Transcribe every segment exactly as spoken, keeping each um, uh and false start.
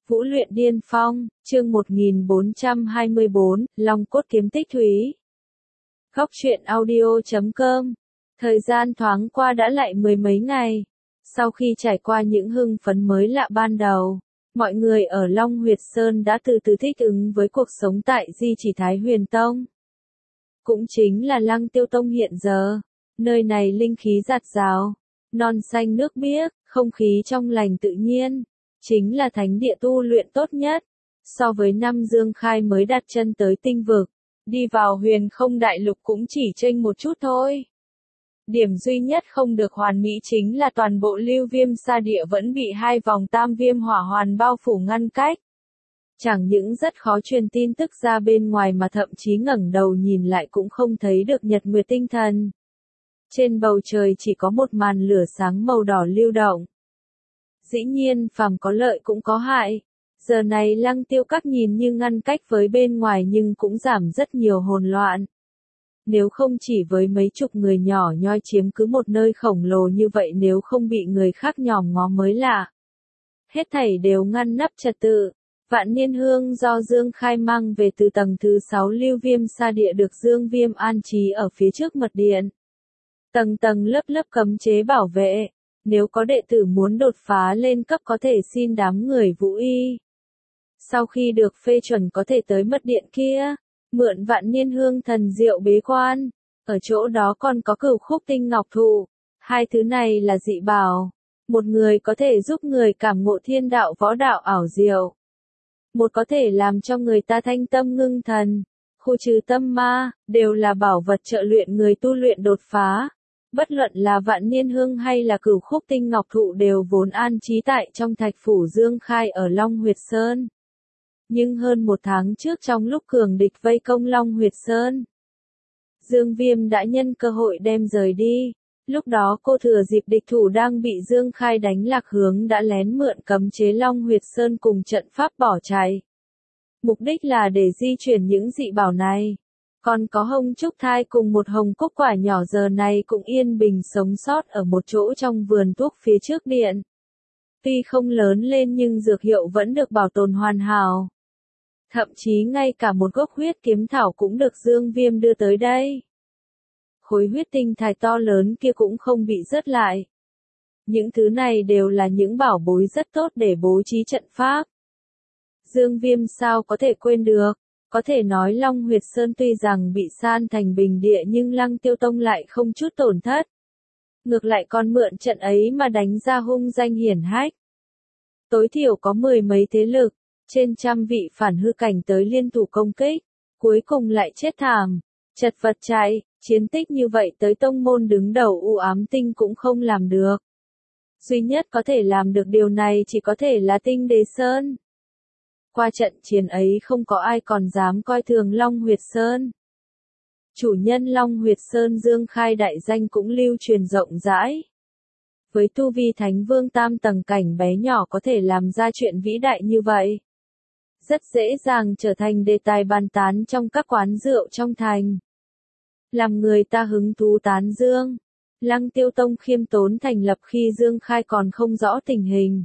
Vũ luyện điên phong, chương một nghìn bốn trăm hai mươi bốn, Long cốt kiếm tích thúy. Góc truyện audio chấm com. Thời gian thoáng qua đã lại mười mấy ngày. Sau khi trải qua những hưng phấn mới lạ ban đầu, mọi người ở Long Huyệt Sơn đã từ từ thích ứng với cuộc sống tại Di Chỉ Thái Huyền Tông. Cũng chính là Lăng Tiêu Tông hiện giờ. Nơi này linh khí dạt dào, non xanh nước biếc, không khí trong lành tự nhiên. Chính là thánh địa tu luyện tốt nhất. So với năm Dương Khai mới đặt chân tới tinh vực, đi vào huyền không đại lục cũng chỉ chênh một chút thôi. Điểm duy nhất không được hoàn mỹ chính là toàn bộ lưu viêm sa địa vẫn bị hai vòng tam viêm hỏa hoàn bao phủ ngăn cách. Chẳng những rất khó truyền tin tức ra bên ngoài mà thậm chí ngẩng đầu nhìn lại cũng không thấy được nhật nguyệt tinh thần. Trên bầu trời chỉ có một màn lửa sáng màu đỏ lưu động. Dĩ nhiên phàm có lợi cũng có hại. Giờ này Lăng Tiêu Các nhìn như ngăn cách với bên ngoài nhưng cũng giảm rất nhiều hỗn loạn. Nếu không chỉ với mấy chục người nhỏ nhoi chiếm cứ một nơi khổng lồ như vậy, nếu không bị người khác nhòm ngó mới lạ. Hết thảy đều ngăn nắp trật tự. Vạn Niên Hương do Dương Khai mang về từ tầng thứ sáu lưu viêm sa địa được Dương Viêm an trí ở phía trước mật điện. Tầng tầng lớp lớp cấm chế bảo vệ. Nếu có đệ tử muốn đột phá lên cấp có thể xin đám người Vũ Y. Sau khi được phê chuẩn có thể tới mật điện kia, mượn Vạn Niên Hương thần diệu bế quan. Ở chỗ đó còn có Cửu Khúc Tinh Ngọc Thụ. Hai thứ này là dị bảo. Một người có thể giúp người cảm ngộ thiên đạo võ đạo ảo diệu. Một có thể làm cho người ta thanh tâm ngưng thần, khu trừ tâm ma, đều là bảo vật trợ luyện người tu luyện đột phá. Bất luận là Vạn Niên Hương hay là Cửu Khúc Tinh Ngọc Thụ đều vốn an trí tại trong thạch phủ Dương Khai ở Long Huyệt Sơn. Nhưng hơn một tháng trước trong lúc cường địch vây công Long Huyệt Sơn, Dương Viêm đã nhân cơ hội đem rời đi. Lúc đó cô thừa dịp địch thủ đang bị Dương Khai đánh lạc hướng đã lén mượn cấm chế Long Huyệt Sơn cùng trận pháp bỏ chạy. Mục đích là để di chuyển những dị bảo này. Còn có Hồng Trúc Thai cùng một hồng cúc quả nhỏ giờ này cũng yên bình sống sót ở một chỗ trong vườn thuốc phía trước điện. Tuy không lớn lên nhưng dược hiệu vẫn được bảo tồn hoàn hảo. Thậm chí ngay cả một gốc huyết kiếm thảo cũng được Dương Viêm đưa tới đây. Khối huyết tinh thạch to lớn kia cũng không bị rớt lại. Những thứ này đều là những bảo bối rất tốt để bố trí trận pháp. Dương Viêm sao có thể quên được. Có thể nói Long Huyệt Sơn tuy rằng bị san thành bình địa nhưng Lăng Tiêu Tông lại không chút tổn thất. Ngược lại còn mượn trận ấy mà đánh ra hung danh hiển hách. Tối thiểu có mười mấy thế lực, trên trăm vị phản hư cảnh tới liên thủ công kích, cuối cùng lại chết thảm, chật vật chạy, chiến tích như vậy tới tông môn đứng đầu U Ám Tinh cũng không làm được. Duy nhất có thể làm được điều này chỉ có thể là Tinh Đế Sơn. Qua trận chiến ấy không có ai còn dám coi thường Long Huyệt Sơn. Chủ nhân Long Huyệt Sơn Dương Khai đại danh cũng lưu truyền rộng rãi. Với tu vi Thánh Vương tam tầng cảnh bé nhỏ có thể làm ra chuyện vĩ đại như vậy. Rất dễ dàng trở thành đề tài bàn tán trong các quán rượu trong thành. Làm người ta hứng thú tán dương. Lăng Tiêu Tông khiêm tốn thành lập khi Dương Khai còn không rõ tình hình.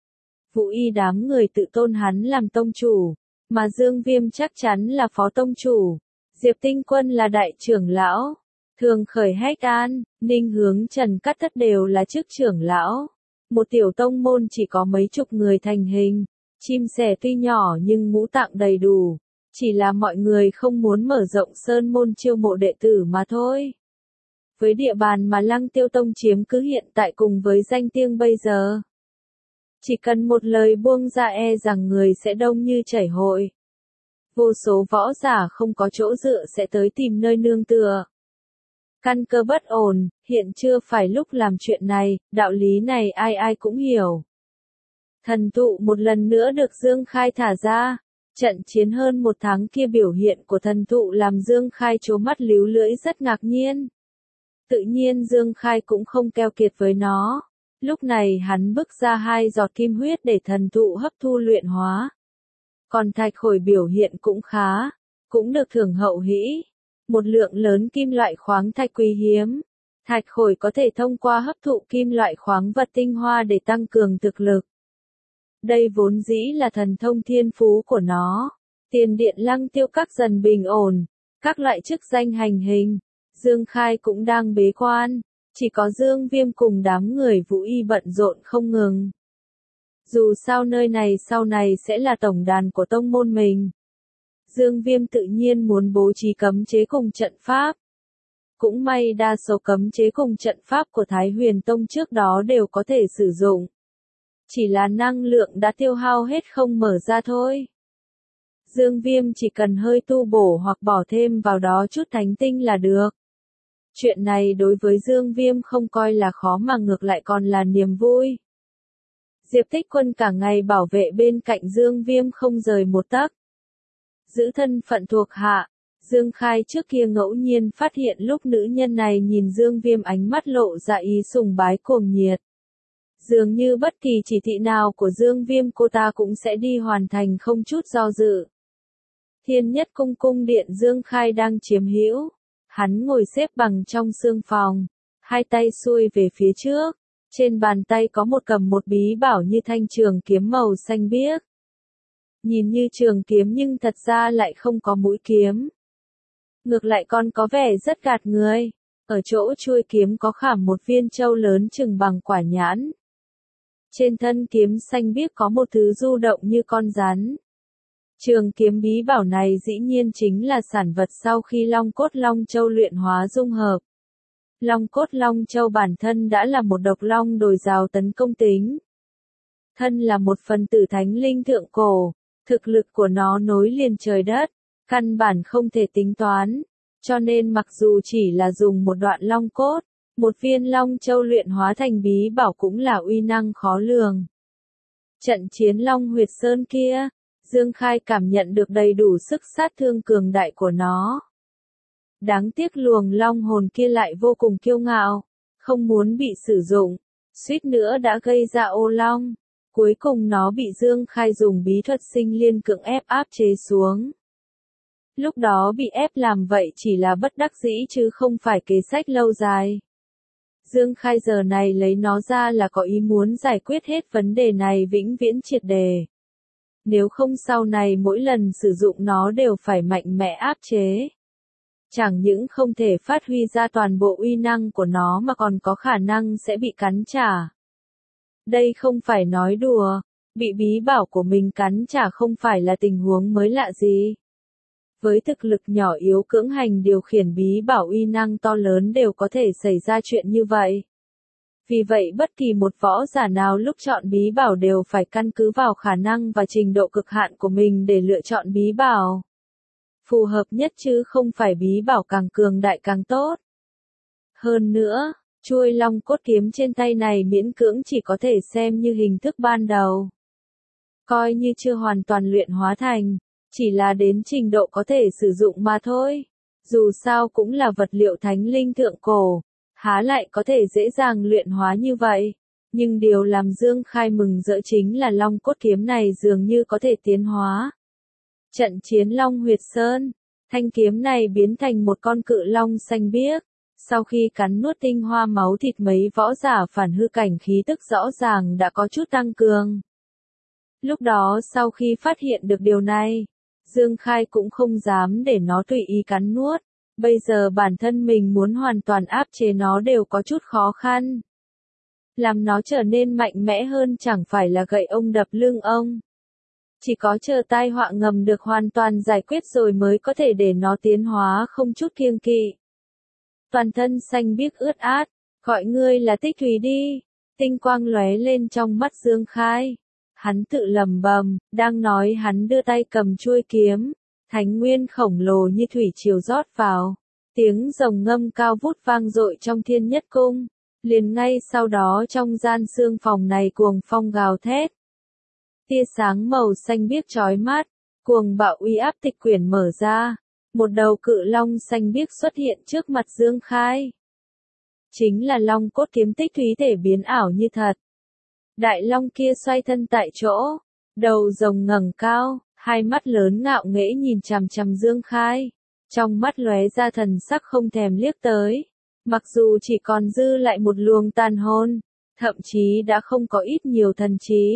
Vũ Y đám người tự tôn hắn làm tông chủ, mà Dương Viêm chắc chắn là phó tông chủ. Diệp Tinh Quân là đại trưởng lão. Thường Khởi Hách An, Ninh Hướng Trần Cát Thất đều là chức trưởng lão. Một tiểu tông môn chỉ có mấy chục người thành hình. Chim sẻ tuy nhỏ nhưng ngũ tạng đầy đủ. Chỉ là mọi người không muốn mở rộng sơn môn chiêu mộ đệ tử mà thôi. Với địa bàn mà Lăng Tiêu Tông chiếm cứ hiện tại cùng với danh tiếng bây giờ, chỉ cần một lời buông ra e rằng người sẽ đông như chảy hội. Vô số võ giả không có chỗ dựa sẽ tới tìm nơi nương tựa. Căn cơ bất ổn, hiện chưa phải lúc làm chuyện này, đạo lý này ai ai cũng hiểu. Thần thụ một lần nữa được Dương Khai thả ra. Trận chiến hơn một tháng kia biểu hiện của thần thụ làm Dương Khai trố mắt líu lưỡi rất ngạc nhiên. Tự nhiên Dương Khai cũng không keo kiệt với nó. Lúc này hắn bức ra hai giọt kim huyết để thần thụ hấp thu luyện hóa. Còn thạch khổi biểu hiện cũng khá, cũng được thưởng hậu hĩ. Một lượng lớn kim loại khoáng thạch quý hiếm. Thạch khổi có thể thông qua hấp thụ kim loại khoáng vật tinh hoa để tăng cường thực lực. Đây vốn dĩ là thần thông thiên phú của nó. Tiền điện lăng tiêu các dần bình ổn, các loại chức danh hành hình. Dương Khai cũng đang bế quan, chỉ có Dương Viêm cùng đám người Vũ Y bận rộn không ngừng. Dù sao nơi này sau này sẽ là tổng đàn của tông môn mình. Dương Viêm tự nhiên muốn bố trí cấm chế cùng trận pháp. Cũng may đa số cấm chế cùng trận pháp của Thái Huyền Tông trước đó đều có thể sử dụng. Chỉ là năng lượng đã tiêu hao hết không mở ra thôi. Dương Viêm chỉ cần hơi tu bổ hoặc bỏ thêm vào đó chút thánh tinh là được. Chuyện này đối với Dương Viêm không coi là khó mà ngược lại còn là niềm vui. Diệp Tích Quân cả ngày bảo vệ bên cạnh Dương Viêm không rời một tấc. Giữ thân phận thuộc hạ, Dương Khai trước kia ngẫu nhiên phát hiện lúc nữ nhân này nhìn Dương Viêm ánh mắt lộ ra ý sùng bái cuồng nhiệt. Dường như bất kỳ chỉ thị nào của Dương Viêm cô ta cũng sẽ đi hoàn thành không chút do dự. Thiên Nhất Cung cung điện Dương Khai đang chiếm hữu. Hắn ngồi xếp bằng trong sương phòng, hai tay xuôi về phía trước. Trên bàn tay có một cầm một bí bảo như thanh trường kiếm màu xanh biếc. Nhìn như trường kiếm nhưng thật ra lại không có mũi kiếm. Ngược lại còn có vẻ rất gạt người. Ở chỗ chuôi kiếm có khảm một viên châu lớn chừng bằng quả nhãn. Trên thân kiếm xanh biếc có một thứ du động như con rắn. Trường kiếm bí bảo này dĩ nhiên chính là sản vật sau khi Long Cốt Long Châu luyện hóa dung hợp. Long Cốt Long Châu bản thân đã là một độc long đồi rào tấn công tính. Thân là một phần tử thánh linh thượng cổ, thực lực của nó nối liền trời đất, căn bản không thể tính toán, cho nên mặc dù chỉ là dùng một đoạn long cốt, một viên Long Châu luyện hóa thành bí bảo cũng là uy năng khó lường. Trận chiến Long Huyệt Sơn kia, Dương Khai cảm nhận được đầy đủ sức sát thương cường đại của nó. Đáng tiếc luồng long hồn kia lại vô cùng kiêu ngạo, không muốn bị sử dụng, suýt nữa đã gây ra ô long. Cuối cùng nó bị Dương Khai dùng bí thuật sinh liên cưỡng ép áp chế xuống. Lúc đó bị ép làm vậy chỉ là bất đắc dĩ chứ không phải kế sách lâu dài. Dương Khai giờ này lấy nó ra là có ý muốn giải quyết hết vấn đề này vĩnh viễn triệt đề. Nếu không sau này mỗi lần sử dụng nó đều phải mạnh mẽ áp chế. Chẳng những không thể phát huy ra toàn bộ uy năng của nó mà còn có khả năng sẽ bị cắn trả. Đây không phải nói đùa, bị bí bảo của mình cắn trả không phải là tình huống mới lạ gì. Với thực lực nhỏ yếu cưỡng hành điều khiển bí bảo uy năng to lớn đều có thể xảy ra chuyện như vậy. Vì vậy bất kỳ một võ giả nào lúc chọn bí bảo đều phải căn cứ vào khả năng và trình độ cực hạn của mình để lựa chọn bí bảo. Phù hợp nhất chứ không phải bí bảo càng cường đại càng tốt. Hơn nữa, chuôi long cốt kiếm trên tay này miễn cưỡng chỉ có thể xem như hình thức ban đầu. Coi như chưa hoàn toàn luyện hóa thành, chỉ là đến trình độ có thể sử dụng mà thôi. Dù sao cũng là vật liệu thánh linh thượng cổ, há lại có thể dễ dàng luyện hóa như vậy. Nhưng điều làm Dương Khai mừng rỡ chính là long cốt kiếm này dường như có thể tiến hóa. Trận chiến Long Huyệt Sơn, thanh kiếm này biến thành một con cự long xanh biếc. Sau khi cắn nuốt tinh hoa máu thịt mấy võ giả phản hư cảnh khí tức rõ ràng đã có chút tăng cường. Lúc đó sau khi phát hiện được điều này, Dương Khai cũng không dám để nó tùy ý cắn nuốt. Bây giờ bản thân mình muốn hoàn toàn áp chế nó đều có chút khó khăn. Làm nó trở nên mạnh mẽ hơn chẳng phải là gậy ông đập lưng ông. Chỉ có chờ tai họa ngầm được hoàn toàn giải quyết rồi mới có thể để nó tiến hóa không chút kiêng kỵ. Toàn thân xanh biếc ướt át, gọi ngươi là Tích Thủy đi. Tinh quang lóe lên trong mắt Dương Khai. Hắn tự lẩm bẩm, đang nói hắn đưa tay cầm chuôi kiếm. Thánh nguyên khổng lồ như thủy triều rót vào. Tiếng rồng ngâm cao vút vang dội trong Thiên Nhất Cung. Liền ngay sau đó trong gian sương phòng này cuồng phong gào thét. Tia sáng màu xanh biếc chói mắt, cuồng bạo uy áp tịch quyển mở ra. Một đầu cự long xanh biếc xuất hiện trước mặt Dương Khai. Chính là long cốt kiếm Tích Thúy thể biến ảo như thật. Đại long kia xoay thân tại chỗ, đầu rồng ngẩng cao, hai mắt lớn ngạo nghễ nhìn chằm chằm Dương Khai. Trong mắt lóe ra thần sắc không thèm liếc tới. Mặc dù chỉ còn dư lại một luồng tàn hồn, thậm chí đã không có ít nhiều thần trí.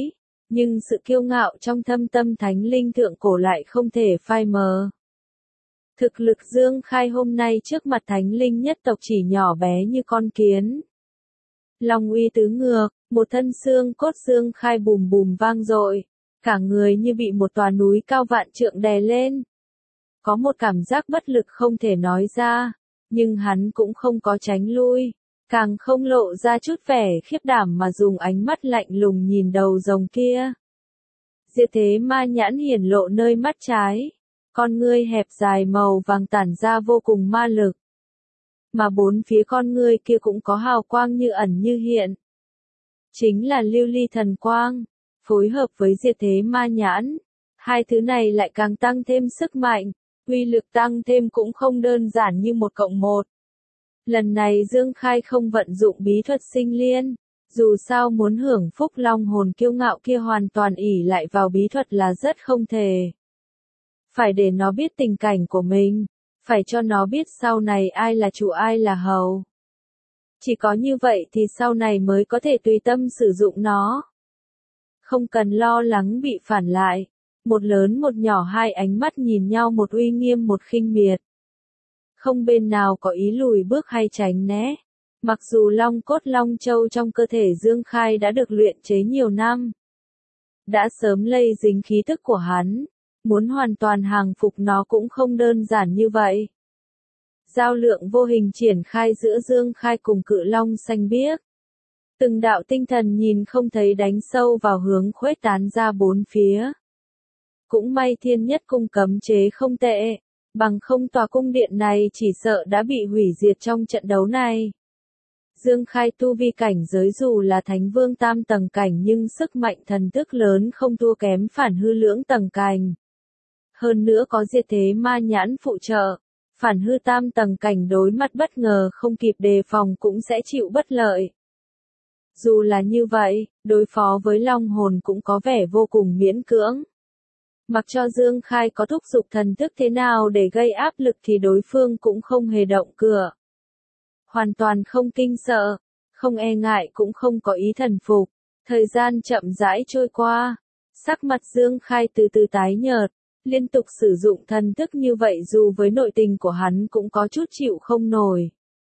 Nhưng sự kiêu ngạo trong thâm tâm thánh linh thượng cổ lại không thể phai mờ. Thực lực Dương Khai hôm nay trước mặt thánh linh nhất tộc chỉ nhỏ bé như con kiến. Long uy tứ ngược, một thân xương cốt Dương Khai bùm bùm vang dội, cả người như bị một tòa núi cao vạn trượng đè lên. Có một cảm giác bất lực không thể nói ra, nhưng hắn cũng không có tránh lui, càng không lộ ra chút vẻ khiếp đảm mà dùng ánh mắt lạnh lùng nhìn đầu rồng kia. Diệt thế ma nhãn hiển lộ nơi mắt trái, con ngươi hẹp dài màu vàng tản ra vô cùng ma lực. Mà bốn phía con ngươi kia cũng có hào quang như ẩn như hiện. Chính là lưu ly thần quang, phối hợp với diệt thế ma nhãn. Hai thứ này lại càng tăng thêm sức mạnh, uy lực tăng thêm cũng không đơn giản như một cộng một. Lần này Dương Khai không vận dụng bí thuật sinh liên, dù sao muốn hưởng phúc long hồn kiêu ngạo kia hoàn toàn ỷ lại vào bí thuật là rất không thể. Phải để nó biết tình cảnh của mình, phải cho nó biết sau này ai là chủ ai là hầu. Chỉ có như vậy thì sau này mới có thể tùy tâm sử dụng nó. Không cần lo lắng bị phản lại. Một lớn một nhỏ hai ánh mắt nhìn nhau, một uy nghiêm một khinh miệt. Không bên nào có ý lùi bước hay tránh né. Mặc dù long cốt long châu trong cơ thể Dương Khai đã được luyện chế nhiều năm, đã sớm lây dính khí tức của hắn, muốn hoàn toàn hàng phục nó cũng không đơn giản như vậy. Giao lượng vô hình triển khai giữa Dương Khai cùng cự long xanh biếc. Từng đạo tinh thần nhìn không thấy đánh sâu vào hướng khuếch tán ra bốn phía. Cũng may thiên nhất cung cấm chế không tệ, bằng không tòa cung điện này chỉ sợ đã bị hủy diệt trong trận đấu này. Dương Khai tu vi cảnh giới dù là thánh vương tam tầng cảnh nhưng sức mạnh thần thức lớn không thua kém phản hư lưỡng tầng cảnh. Hơn nữa có diệt thế ma nhãn phụ trợ, phản hư tam tầng cảnh đối mặt bất ngờ không kịp đề phòng cũng sẽ chịu bất lợi. Dù là như vậy, đối phó với long hồn cũng có vẻ vô cùng miễn cưỡng. Mặc cho Dương Khai có thúc giục thần thức thế nào để gây áp lực thì đối phương cũng không hề động cửa. Hoàn toàn không kinh sợ, không e ngại cũng không có ý thần phục. Thời gian chậm rãi trôi qua, sắc mặt Dương Khai từ từ tái nhợt, liên tục sử dụng thần thức như vậy dù với nội tình của hắn cũng có chút chịu không nổi.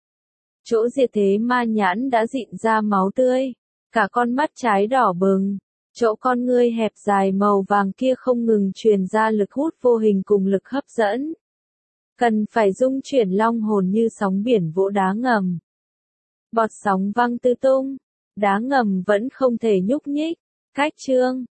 Chỗ diệt thế ma nhãn đã rịn ra máu tươi, cả con mắt trái đỏ bừng. Chỗ con ngươi hẹp dài màu vàng kia không ngừng truyền ra lực hút vô hình cùng lực hấp dẫn. Cần phải dung chuyển long hồn như sóng biển vỗ đá ngầm. Bọt sóng văng tứ tung, đá ngầm vẫn không thể nhúc nhích. Cách chương